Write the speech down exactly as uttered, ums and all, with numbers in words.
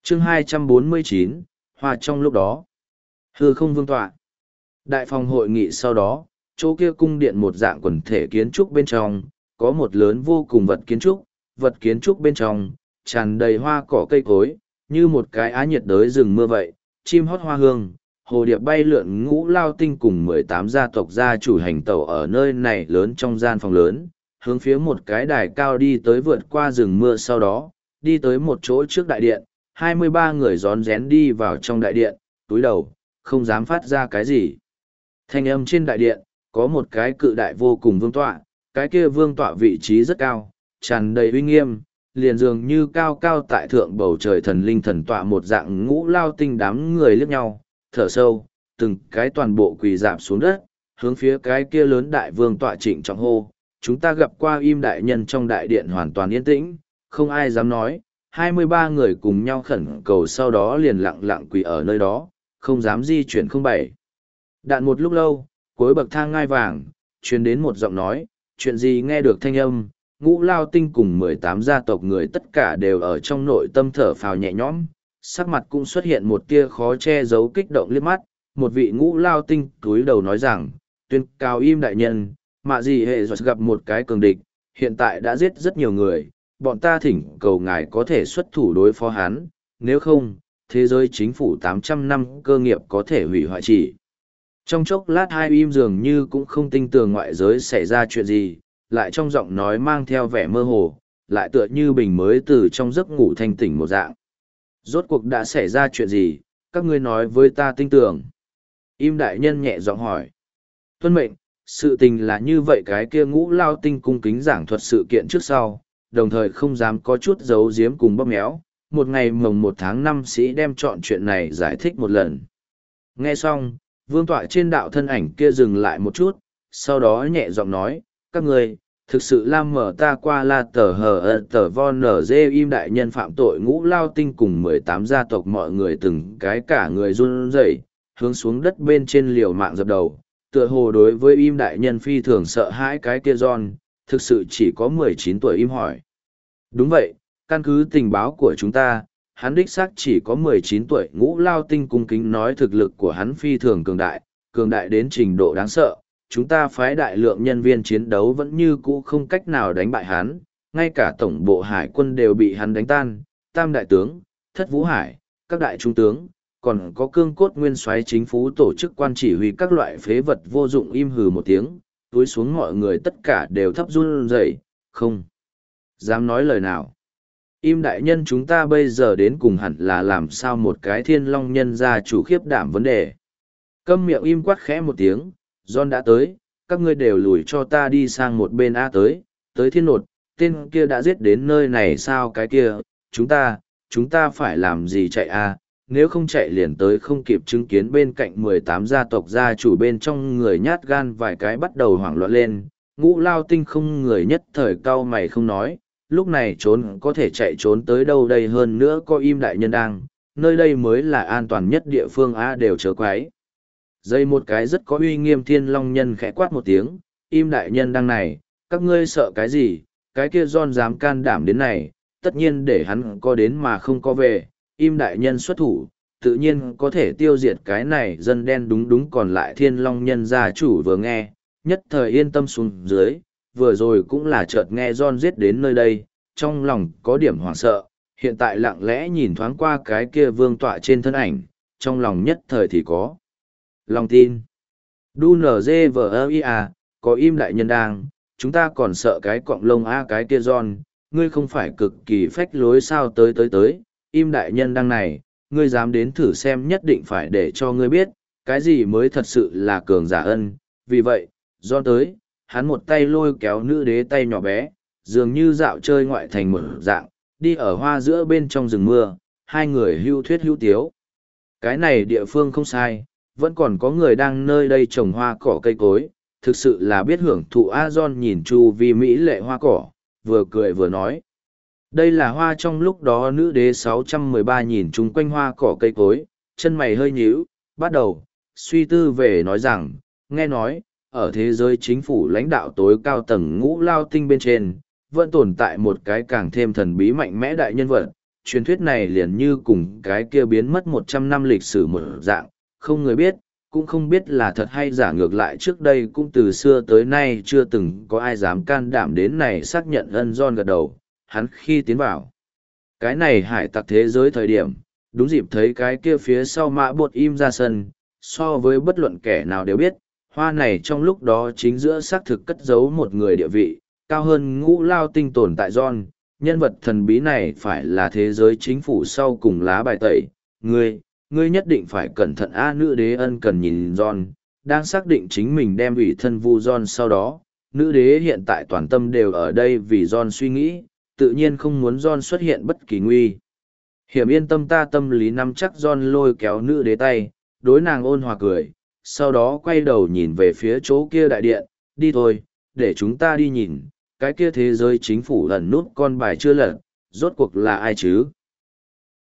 chương hai trăm bốn mươi chín, hoa trong lúc đó. Hư không vương tọa. Đại phòng hội nghị sau đó, chỗ kia cung điện một dạng quần thể kiến trúc bên trong, có một lớn vô cùng vật kiến trúc, vật kiến trúc bên trong, tràn đầy hoa cỏ cây cối, như một cái á nhiệt đới rừng mưa vậy, chim hót hoa hương, hồ điệp bay lượn ngũ lao tinh cùng mười tám gia tộc gia chủ hành tẩu ở nơi này lớn trong gian phòng lớn, hướng phía một cái đài cao đi tới vượt qua rừng mưa sau đó, đi tới một chỗ trước đại điện, hai mươi ba người rón rén đi vào trong đại điện, túi đầu, không dám phát ra cái gì. Thanh âm trên đại điện, có một cái cự đại vô cùng vương tọa, cái kia vương tọa vị trí rất cao, tràn đầy uy nghiêm, liền dường như cao cao tại thượng bầu trời thần linh thần tọa một dạng ngũ lao tinh đám người liếc nhau, thở sâu, từng cái toàn bộ quỳ dạp xuống đất, hướng phía cái kia lớn đại vương tọa trịnh trọng hô. Chúng ta gặp qua im đại nhân trong đại điện hoàn toàn yên tĩnh, không ai dám nói, hai mươi ba người cùng nhau khẩn cầu sau đó liền lặng lặng quỳ ở nơi đó, không dám di chuyển không bảy. Đạn một lúc lâu, cuối bậc thang ngai vàng, truyền đến một giọng nói, chuyện gì nghe được thanh âm, ngũ lao tinh cùng mười tám gia tộc người tất cả đều ở trong nội tâm thở phào nhẹ nhõm, sắc mặt cũng xuất hiện một tia khó che giấu kích động liếc mắt, một vị ngũ lao tinh túi đầu nói rằng, tuyên cao im đại nhân, mạ gì hệ giọt gặp một cái cường địch, hiện tại đã giết rất nhiều người, bọn ta thỉnh cầu ngài có thể xuất thủ đối phó hắn, nếu không, thế giới chính phủ tám trăm năm cơ nghiệp có thể hủy hoại chỉ. Trong chốc lát hai im dường như cũng không tin tưởng ngoại giới xảy ra chuyện gì, lại trong giọng nói mang theo vẻ mơ hồ, lại tựa như bình mới từ trong giấc ngủ thanh tỉnh một dạng. Rốt cuộc đã xảy ra chuyện gì, các ngươi nói với ta tin tưởng. Im đại nhân nhẹ giọng hỏi. Tuân mệnh, sự tình là như vậy, cái kia ngũ lao tinh cung kính giảng thuật sự kiện trước sau, đồng thời không dám có chút giấu giếm cùng bóp méo. Một ngày mồng một tháng năm sĩ đem chọn chuyện này giải thích một lần. Nghe xong, vương tọa trên đạo thân ảnh kia dừng lại một chút, sau đó nhẹ giọng nói, các người, thực sự lam mở ta qua la tờ hờ ơ tờ von nở dê im đại nhân phạm tội ngũ lao tinh cùng mười tám gia tộc mọi người từng cái cả người run rẩy, hướng xuống đất bên trên liều mạng dập đầu, tựa hồ đối với im đại nhân phi thường sợ hãi cái kia John, thực sự chỉ có mười chín tuổi im hỏi. Đúng vậy, căn cứ tình báo của chúng ta, hắn đích xác chỉ có mười chín tuổi, ngũ lao tinh cung kính nói thực lực của hắn phi thường cường đại, cường đại đến trình độ đáng sợ. Chúng ta phái đại lượng nhân viên chiến đấu vẫn như cũ không cách nào đánh bại hắn, ngay cả tổng bộ hải quân đều bị hắn đánh tan, tam đại tướng, thất vũ hải, các đại trung tướng, còn có cương cốt nguyên soái chính phủ tổ chức quan chỉ huy các loại phế vật vô dụng im hừ một tiếng, túi xuống mọi người tất cả đều thấp run rẩy, không dám nói lời nào. Im đại nhân chúng ta bây giờ đến cùng hẳn là làm sao một cái thiên long nhân gia chủ khiếp đảm vấn đề. Câm miệng im quát khẽ một tiếng, John đã tới, các ngươi đều lùi cho ta đi sang một bên A tới, tới thiên nột, tên kia đã giết đến nơi này sao cái kia, chúng ta, chúng ta phải làm gì chạy A, nếu không chạy liền tới không kịp chứng kiến bên cạnh mười tám gia tộc gia chủ bên trong người nhát gan vài cái bắt đầu hoảng loạn lên, ngũ lao tinh không người nhất thời cau mày không nói, lúc này trốn có thể chạy trốn tới đâu đây hơn nữa có im đại nhân đang, nơi đây mới là an toàn nhất địa phương A đều chớ quái. Dây một cái rất có uy nghiêm thiên long nhân khẽ quát một tiếng, im đại nhân đang này, các ngươi sợ cái gì, cái kia John dám can đảm đến này, tất nhiên để hắn có đến mà không có về, im đại nhân xuất thủ, tự nhiên có thể tiêu diệt cái này dân đen đúng đúng còn lại thiên long nhân gia chủ vừa nghe, nhất thời yên tâm xuống dưới, vừa rồi cũng là chợt nghe John giết đến nơi đây, trong lòng có điểm hoảng sợ, hiện tại lặng lẽ nhìn thoáng qua cái kia vương tọa trên thân ảnh, trong lòng nhất thời thì có lòng tin. Đu nở dê vờ ơ i à, có im đại nhân đang, chúng ta còn sợ cái cọng lông a cái kia John, ngươi không phải cực kỳ phách lối sao tới tới tới, im đại nhân đang này, ngươi dám đến thử xem nhất định phải để cho ngươi biết, cái gì mới thật sự là cường giả ân, vì vậy, John tới, hắn một tay lôi kéo nữ đế tay nhỏ bé, dường như dạo chơi ngoại thành một dạng, đi ở hoa giữa bên trong rừng mưa, hai người hưu thuyết hưu tiếu. Cái này địa phương không sai, vẫn còn có người đang nơi đây trồng hoa cỏ cây cối, thực sự là biết hưởng thụ. A John nhìn chu vi mỹ lệ hoa cỏ, vừa cười vừa nói. Đây là hoa trong lúc đó nữ đế sáu trăm mười ba nhìn chung quanh hoa cỏ cây cối, chân mày hơi nhíu, bắt đầu, suy tư về nói rằng, nghe nói, ở thế giới chính phủ lãnh đạo tối cao tầng ngũ lao tinh bên trên, vẫn tồn tại một cái càng thêm thần bí mạnh mẽ đại nhân vật, truyền thuyết này liền như cùng cái kia biến mất một trăm năm lịch sử một dạng, không người biết, cũng không biết là thật hay giả, ngược lại trước đây cũng từ xưa tới nay chưa từng có ai dám can đảm đến này xác nhận. Ân John gật đầu, hắn khi tiến vào cái này hải tặc thế giới thời điểm, đúng dịp thấy cái kia phía sau mã bột im ra sân, so với bất luận kẻ nào đều biết, hoa này trong lúc đó chính giữa xác thực cất giấu một người địa vị, cao hơn ngũ lao tinh tồn tại John, nhân vật thần bí này phải là thế giới chính phủ sau cùng lá bài tẩy, ngươi, ngươi nhất định phải cẩn thận. A nữ đế ân cần nhìn John, đang xác định chính mình đem ủy thân vu John sau đó, nữ đế hiện tại toàn tâm đều ở đây vì John suy nghĩ, tự nhiên không muốn John xuất hiện bất kỳ nguy hiểm. Yên tâm, ta tâm lý nắm chắc. John lôi kéo nữ đế tay, đối nàng ôn hòa cười, sau đó quay đầu nhìn về phía chỗ kia đại điện, đi thôi, để chúng ta đi nhìn, cái kia thế giới chính phủ ẩn nút con bài chưa lật, rốt cuộc là ai chứ?